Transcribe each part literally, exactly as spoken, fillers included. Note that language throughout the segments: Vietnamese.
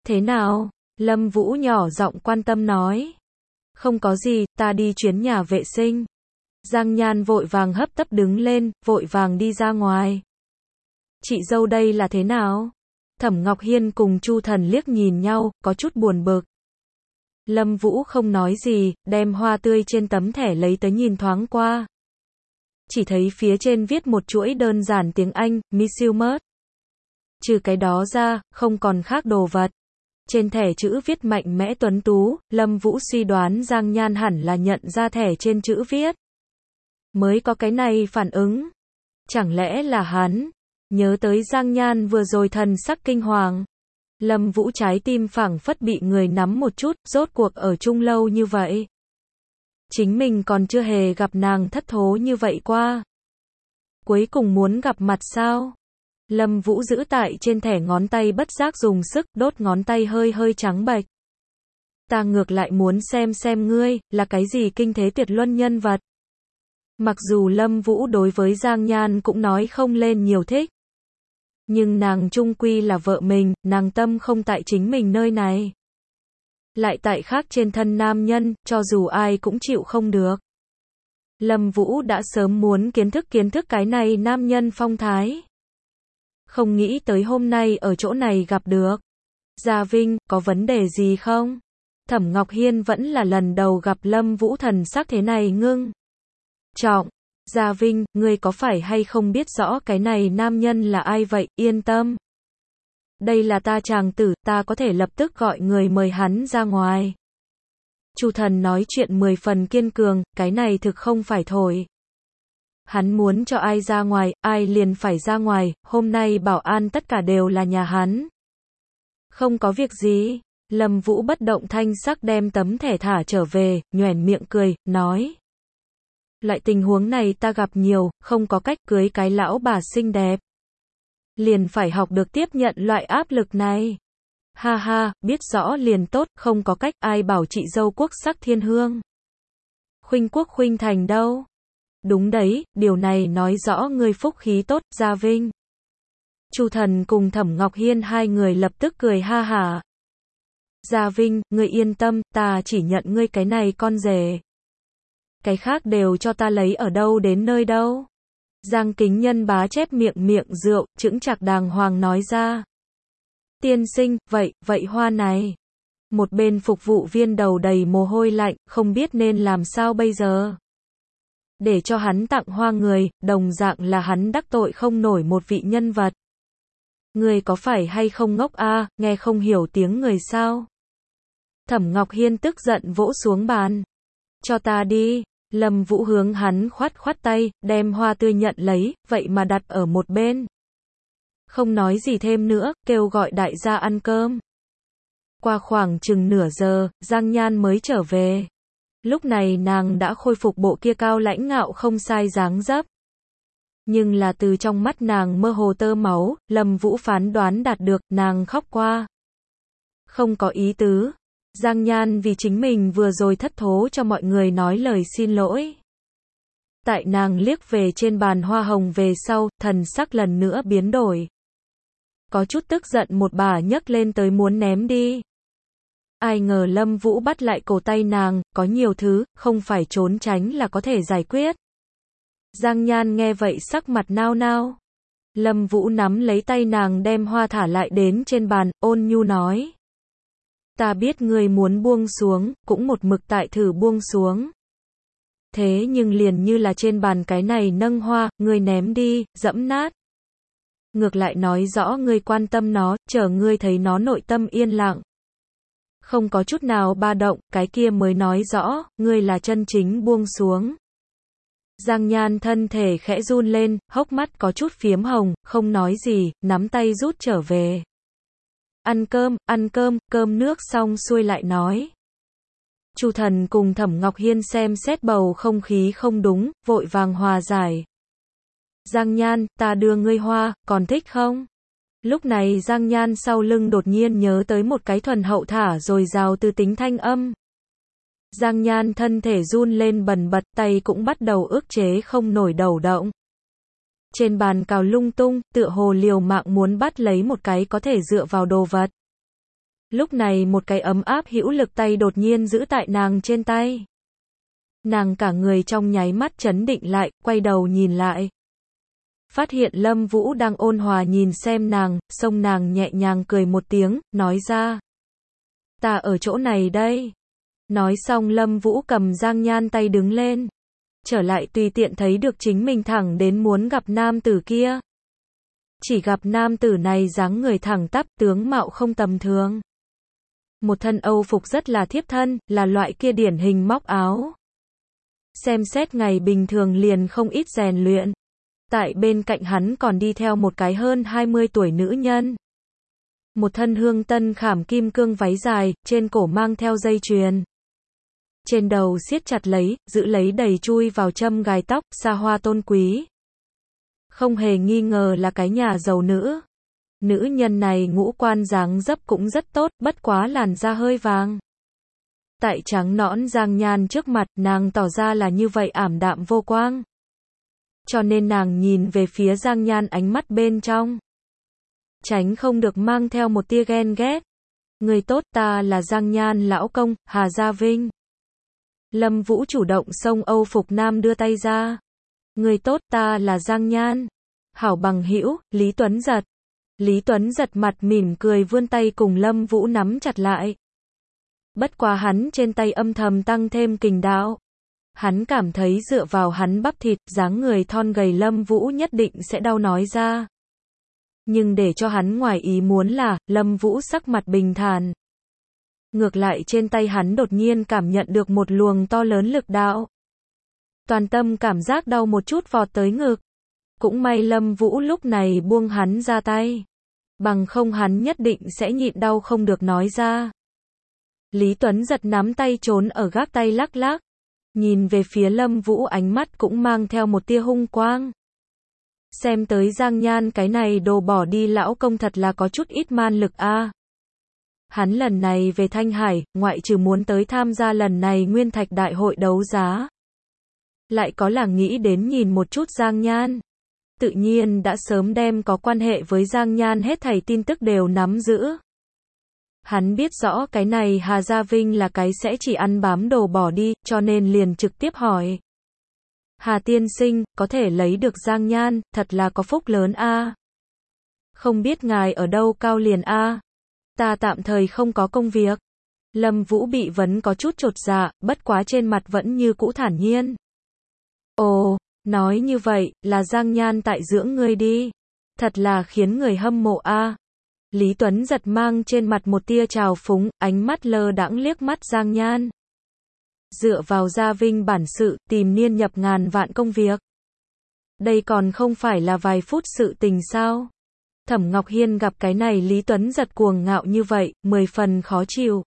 Thế nào? Lâm Vũ nhỏ giọng quan tâm nói. Không có gì, ta đi chuyến nhà vệ sinh. Giang Nhan vội vàng hấp tấp đứng lên, vội vàng đi ra ngoài. Chị dâu đây là thế nào? Thẩm Ngọc Hiên cùng Chu Thần liếc nhìn nhau, có chút buồn bực. Lâm Vũ không nói gì, đem hoa tươi trên tấm thẻ lấy tới nhìn thoáng qua. Chỉ thấy phía trên viết một chuỗi đơn giản tiếng Anh, Miss You Much. Trừ cái đó ra, không còn khác đồ vật. Trên thẻ chữ viết mạnh mẽ tuấn tú, Lâm Vũ suy đoán Giang Nhan hẳn là nhận ra thẻ trên chữ viết. Mới có cái này phản ứng. Chẳng lẽ là hắn? Nhớ tới Giang Nhan vừa rồi thần sắc kinh hoàng. Lâm Vũ trái tim phảng phất bị người nắm một chút, rốt cuộc ở chung lâu như vậy. Chính mình còn chưa hề gặp nàng thất thố như vậy qua. Cuối cùng muốn gặp mặt sao? Lâm Vũ giữ tại trên thẻ ngón tay bất giác dùng sức, đốt ngón tay hơi hơi trắng bệch. Ta ngược lại muốn xem xem ngươi, là cái gì kinh thế tuyệt luân nhân vật. Mặc dù Lâm Vũ đối với Giang Nhan cũng nói không lên nhiều thích. Nhưng nàng chung quy là vợ mình, nàng tâm không tại chính mình nơi này. Lại tại khác trên thân nam nhân, cho dù ai cũng chịu không được. Lâm Vũ đã sớm muốn kiến thức kiến thức cái này nam nhân phong thái. Không nghĩ tới hôm nay ở chỗ này gặp được. Gia Vinh, có vấn đề gì không? Thẩm Ngọc Hiên vẫn là lần đầu gặp Lâm Vũ thần sắc thế này ngưng trọng. Gia Vinh, ngươi có phải hay không biết rõ cái này nam nhân là ai vậy, yên tâm. Đây là ta chàng tử, ta có thể lập tức gọi người mời hắn ra ngoài. Chu Thần nói chuyện mười phần kiên cường, cái này thực không phải thổi. Hắn muốn cho ai ra ngoài, ai liền phải ra ngoài, hôm nay bảo an tất cả đều là nhà hắn. Không có việc gì, Lâm Vũ bất động thanh sắc đem tấm thẻ thả trở về, nhoẻn miệng cười, nói. Loại tình huống này ta gặp nhiều, không có cách cưới cái lão bà xinh đẹp. Liền phải học được tiếp nhận loại áp lực này. Ha ha, biết rõ liền tốt, không có cách, ai bảo chị dâu quốc sắc thiên hương. Khuynh quốc khuynh thành đâu? Đúng đấy, điều này nói rõ ngươi phúc khí tốt, Gia Vinh. Chu Thần cùng Thẩm Ngọc Hiên hai người lập tức cười ha hả. Gia Vinh, ngươi yên tâm, ta chỉ nhận ngươi cái này con rể. Cái khác đều cho ta lấy ở đâu đến nơi đâu. Giang Kính Nhân bá chép miệng miệng rượu, chững chạc đàng hoàng nói ra. Tiên sinh, vậy, vậy hoa này. Một bên phục vụ viên đầu đầy mồ hôi lạnh, không biết nên làm sao bây giờ. Để cho hắn tặng hoa người, đồng dạng là hắn đắc tội không nổi một vị nhân vật. Người có phải hay không ngốc a, à, nghe không hiểu tiếng người sao? Thẩm Ngọc Hiên tức giận vỗ xuống bàn. Cho ta đi. Lâm Vũ hướng hắn khoát khoát tay, đem hoa tươi nhận lấy, vậy mà đặt ở một bên. Không nói gì thêm nữa, kêu gọi đại gia ăn cơm. Qua khoảng chừng nửa giờ, Giang Nhan mới trở về. Lúc này nàng đã khôi phục bộ kia cao lãnh ngạo không sai dáng dấp. Nhưng là từ trong mắt nàng mơ hồ tơ máu, Lâm Vũ phán đoán đạt được, nàng khóc qua. Không có ý tứ. Giang Nhan vì chính mình vừa rồi thất thố cho mọi người nói lời xin lỗi. Tại nàng liếc về trên bàn hoa hồng về sau, thần sắc lần nữa biến đổi. Có chút tức giận một bà nhấc lên tới muốn ném đi. Ai ngờ Lâm Vũ bắt lại cổ tay nàng, có nhiều thứ, không phải trốn tránh là có thể giải quyết. Giang Nhan nghe vậy sắc mặt nao nao. Lâm Vũ nắm lấy tay nàng đem hoa thả lại đến trên bàn, ôn nhu nói. Ta biết ngươi muốn buông xuống, cũng một mực tại thử buông xuống. Thế nhưng liền như là trên bàn cái này nâng hoa, ngươi ném đi, dẫm nát. Ngược lại nói rõ ngươi quan tâm nó, chờ ngươi thấy nó nội tâm yên lặng. Không có chút nào ba động, cái kia mới nói rõ, ngươi là chân chính buông xuống. Giang Nhan thân thể khẽ run lên, hốc mắt có chút phiếm hồng, không nói gì, nắm tay rút trở về. Ăn cơm, ăn cơm, cơm nước xong xuôi lại nói. Chu Thần cùng Thẩm Ngọc Hiên xem xét bầu không khí không đúng, vội vàng hòa giải. Giang Nhan, ta đưa ngươi hoa, còn thích không? Lúc này Giang Nhan sau lưng đột nhiên nhớ tới một cái thuần hậu thả rồi rào từ tính thanh âm. Giang Nhan thân thể run lên bần bật, tay cũng bắt đầu ức chế không nổi đầu động. Trên bàn cào lung tung, tựa hồ liều mạng muốn bắt lấy một cái có thể dựa vào đồ vật. Lúc này một cái ấm áp hữu lực tay đột nhiên giữ tại nàng trên tay. Nàng cả người trong nháy mắt chấn định lại, quay đầu nhìn lại. Phát hiện Lâm Vũ đang ôn hòa nhìn xem nàng, xông nàng nhẹ nhàng cười một tiếng, nói ra. Ta ở chỗ này đây. Nói xong Lâm Vũ cầm Giang Nhan tay đứng lên. Trở lại tùy tiện thấy được chính mình thẳng đến muốn gặp nam tử kia. Chỉ gặp nam tử này dáng người thẳng tắp, tướng mạo không tầm thường. Một thân Âu phục rất là thiếp thân, là loại kia điển hình móc áo. Xem xét ngày bình thường liền không ít rèn luyện. Tại bên cạnh hắn còn đi theo một cái hơn hai mươi tuổi nữ nhân. Một thân hương tân khảm kim cương váy dài, trên cổ mang theo dây chuyền. Trên đầu siết chặt lấy, giữ lấy đầy chui vào châm gài tóc, xa hoa tôn quý. Không hề nghi ngờ là cái nhà giàu nữ. Nữ nhân này ngũ quan dáng dấp cũng rất tốt, bất quá làn da hơi vàng. Tại trắng nõn Giang Nhan trước mặt, nàng tỏ ra là như vậy ảm đạm vô quang. Cho nên nàng nhìn về phía Giang Nhan ánh mắt bên trong. Tránh không được mang theo một tia ghen ghét. Người tốt, ta là Giang Nhan lão công, Hà Gia Vinh. Lâm Vũ chủ động xông Âu phục nam đưa tay ra. Người tốt, ta là Giang Nhan. Hảo bằng hữu, Lý Tuấn Giật. Lý Tuấn Giật mặt mỉm cười vươn tay cùng Lâm Vũ nắm chặt lại. Bất quá hắn trên tay âm thầm tăng thêm kình đạo. Hắn cảm thấy dựa vào hắn bắp thịt, dáng người thon gầy Lâm Vũ nhất định sẽ đau nói ra. Nhưng để cho hắn ngoài ý muốn là, Lâm Vũ sắc mặt bình thản. Ngược lại trên tay hắn đột nhiên cảm nhận được một luồng to lớn lực đạo. Toàn tâm cảm giác đau một chút vọt tới ngực. Cũng may Lâm Vũ lúc này buông hắn ra tay. Bằng không hắn nhất định sẽ nhịn đau không được nói ra. Lý Tuấn Giật nắm tay trốn ở gác tay lắc lắc. Nhìn về phía Lâm Vũ ánh mắt cũng mang theo một tia hung quang. Xem tới Giang Nhan cái này đồ bỏ đi lão công thật là có chút ít man lực a. À. Hắn lần này về Thanh Hải, ngoại trừ muốn tới tham gia lần này Nguyên Thạch Đại hội đấu giá. Lại có là nghĩ đến nhìn một chút Giang Nhan. Tự nhiên đã sớm đem có quan hệ với Giang Nhan hết thảy tin tức đều nắm giữ. Hắn biết rõ cái này Hà Gia Vinh là cái sẽ chỉ ăn bám đồ bỏ đi, cho nên liền trực tiếp hỏi. Hà tiên sinh, có thể lấy được Giang Nhan, thật là có phúc lớn a. À. Không biết ngài ở đâu cao liền a. À. Ta tạm thời không có công việc. Lâm Vũ bị vấn có chút chột dạ, bất quá trên mặt vẫn như cũ thản nhiên. Ồ, nói như vậy, là Giang Nhan tại dưỡng ngươi đi. Thật là khiến người hâm mộ a. À. Lý Tuấn Giật mang trên mặt một tia trào phúng, ánh mắt lơ đãng liếc mắt Giang Nhan. Dựa vào Gia Vinh bản sự, tìm niên nhập ngàn vạn công việc. Đây còn không phải là vài phút sự tình sao? Thẩm Ngọc Hiên gặp cái này Lý Tuấn Giật cuồng ngạo như vậy, mười phần khó chịu.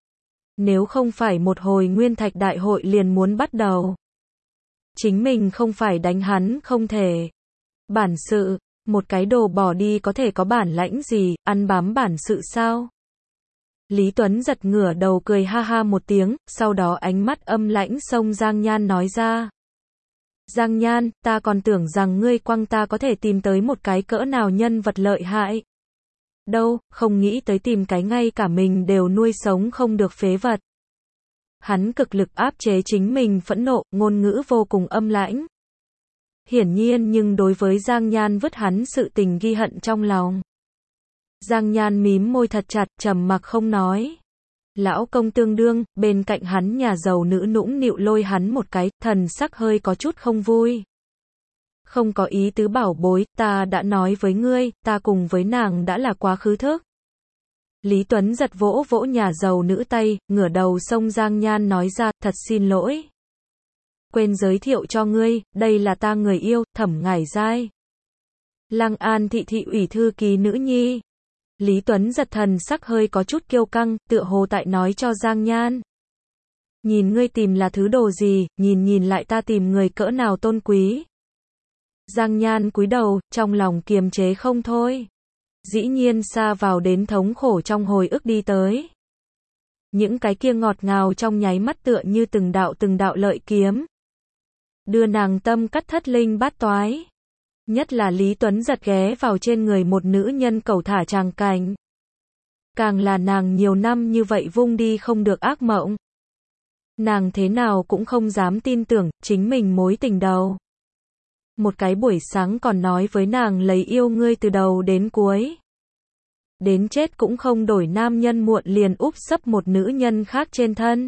Nếu không phải một hồi Nguyên Thạch Đại hội liền muốn bắt đầu. Chính mình không phải đánh hắn không thể. Bản sự, một cái đồ bỏ đi có thể có bản lãnh gì, ăn bám bản sự sao? Lý Tuấn Giật ngửa đầu cười ha ha một tiếng, sau đó ánh mắt âm lãnh xông Giang Nhan nói ra. Giang Nhan, ta còn tưởng rằng ngươi quăng ta có thể tìm tới một cái cỡ nào nhân vật lợi hại. Đâu, không nghĩ tới tìm cái ngay cả mình đều nuôi sống không được phế vật. Hắn cực lực áp chế chính mình phẫn nộ, ngôn ngữ vô cùng âm lãnh. Hiển nhiên nhưng đối với Giang Nhan vứt hắn sự tình ghi hận trong lòng. Giang Nhan mím môi thật chặt, trầm mặc không nói. Lão công tương đương, bên cạnh hắn nhà giàu nữ nũng nịu lôi hắn một cái, thần sắc hơi có chút không vui. Không có ý tứ bảo bối, ta đã nói với ngươi, ta cùng với nàng đã là quá khứ thức. Lý Tuấn Giật vỗ vỗ nhà giàu nữ tay, ngửa đầu xông Giang Nhan nói ra, thật xin lỗi. Quên giới thiệu cho ngươi, đây là ta người yêu, Thẩm Ngải Giai. Lăng An thị thị ủy thư ký nữ nhi. Lý Tuấn Giật thần sắc hơi có chút kiêu căng, tựa hồ tại nói cho Giang Nhan. Nhìn ngươi tìm là thứ đồ gì, nhìn nhìn lại ta tìm người cỡ nào tôn quý. Giang Nhan cúi đầu, trong lòng kiềm chế không thôi. Dĩ nhiên xa vào đến thống khổ trong hồi ức đi tới. Những cái kia ngọt ngào trong nháy mắt tựa như từng đạo từng đạo lợi kiếm. Đưa nàng tâm cắt thất linh bát toái. Nhất là Lý Tuấn Giật ghé vào trên người một nữ nhân cẩu thả tràng cảnh. Càng là nàng nhiều năm như vậy vung đi không được ác mộng. Nàng thế nào cũng không dám tin tưởng, chính mình mối tình đầu. Một cái buổi sáng còn nói với nàng lấy yêu ngươi từ đầu đến cuối. Đến chết cũng không đổi nam nhân muộn liền úp sấp một nữ nhân khác trên thân.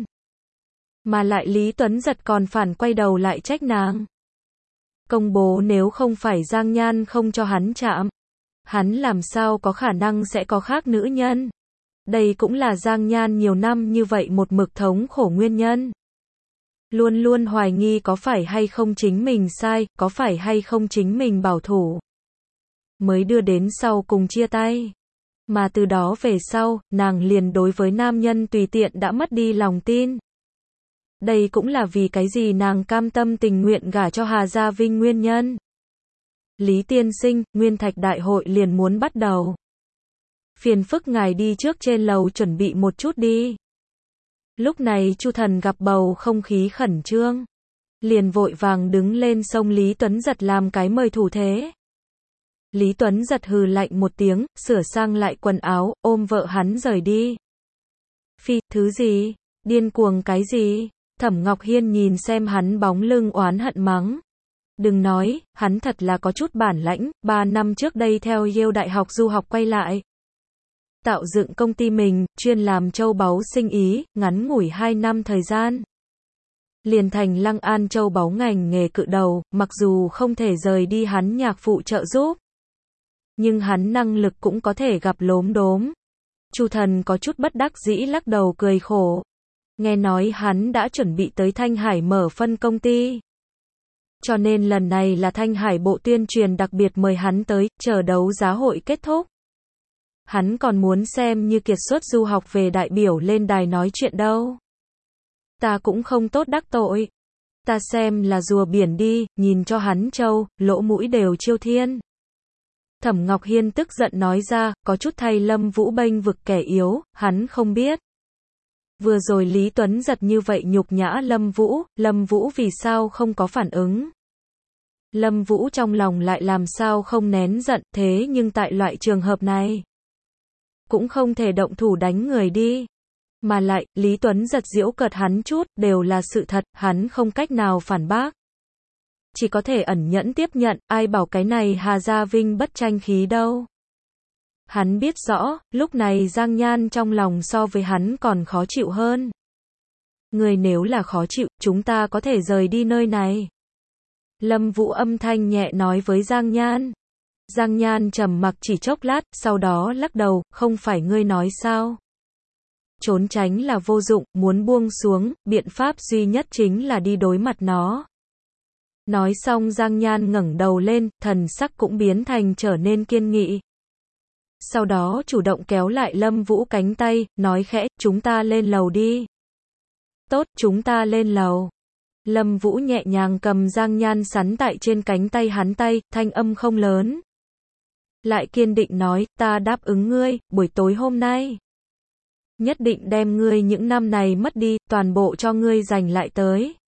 Mà lại Lý Tuấn Giật còn phản quay đầu lại trách nàng. Công bố nếu không phải Giang Nhan không cho hắn chạm, hắn làm sao có khả năng sẽ có khác nữ nhân. Đây cũng là Giang Nhan nhiều năm như vậy một mực thống khổ nguyên nhân. Luôn luôn hoài nghi có phải hay không chính mình sai, có phải hay không chính mình bảo thủ. Mới đưa đến sau cùng chia tay. Mà từ đó về sau, nàng liền đối với nam nhân tùy tiện đã mất đi lòng tin. Đây cũng là vì cái gì nàng cam tâm tình nguyện gả cho Hà Gia Vinh nguyên nhân. Lý tiên sinh, Nguyên Thạch đại hội liền muốn bắt đầu. Phiền phức ngài đi trước trên lầu chuẩn bị một chút đi. Lúc này Chu Thần gặp bầu không khí khẩn trương. Liền vội vàng đứng lên xông Lý Tuấn Giật làm cái mời thủ thế. Lý Tuấn Giật hừ lạnh một tiếng, sửa sang lại quần áo, ôm vợ hắn rời đi. Phi, thứ gì? Điên cuồng cái gì? Thẩm Ngọc Hiên nhìn xem hắn bóng lưng oán hận mắng. Đừng nói, hắn thật là có chút bản lãnh, ba năm trước đây theo Yale đại học du học quay lại. Tạo dựng công ty mình, chuyên làm châu báu sinh ý, ngắn ngủi hai năm thời gian. Liền thành Lăng An châu báu ngành nghề cự đầu, mặc dù không thể rời đi hắn nhạc phụ trợ giúp. Nhưng hắn năng lực cũng có thể gặp lốm đốm. Chu Thần có chút bất đắc dĩ lắc đầu cười khổ. Nghe nói hắn đã chuẩn bị tới Thanh Hải mở phân công ty. Cho nên lần này là Thanh Hải bộ tuyên truyền đặc biệt mời hắn tới, chờ đấu giá hội kết thúc. Hắn còn muốn xem như kiệt xuất du học về đại biểu lên đài nói chuyện đâu. Ta cũng không tốt đắc tội. Ta xem là rùa biển đi, nhìn cho hắn trâu, lỗ mũi đều chiêu thiên. Thẩm Ngọc Hiên tức giận nói ra, có chút thay Lâm Vũ bênh vực kẻ yếu, hắn không biết. Vừa rồi Lý Tuấn Giật như vậy nhục nhã Lâm Vũ, Lâm Vũ vì sao không có phản ứng. Lâm Vũ trong lòng lại làm sao không nén giận, thế nhưng tại loại trường hợp này, cũng không thể động thủ đánh người đi. Mà lại, Lý Tuấn Giật giễu cợt hắn chút, đều là sự thật, hắn không cách nào phản bác. Chỉ có thể ẩn nhẫn tiếp nhận, ai bảo cái này Hà Gia Vinh bất tranh khí đâu. Hắn biết rõ, lúc này Giang Nhan trong lòng so với hắn còn khó chịu hơn. Người nếu là khó chịu, chúng ta có thể rời đi nơi này. Lâm Vũ âm thanh nhẹ nói với Giang Nhan. Giang Nhan trầm mặc chỉ chốc lát, sau đó lắc đầu, không phải ngươi nói sao? Trốn tránh là vô dụng, muốn buông xuống, biện pháp duy nhất chính là đi đối mặt nó. Nói xong Giang Nhan ngẩng đầu lên, thần sắc cũng biến thành trở nên kiên nghị. Sau đó chủ động kéo lại Lâm Vũ cánh tay, nói khẽ, chúng ta lên lầu đi. Tốt, chúng ta lên lầu. Lâm Vũ nhẹ nhàng cầm Giang Nhan sắn tại trên cánh tay hắn tay, thanh âm không lớn. Lại kiên định nói, ta đáp ứng ngươi, buổi tối hôm nay. Nhất định đem ngươi những năm này mất đi, toàn bộ cho ngươi giành lại tới.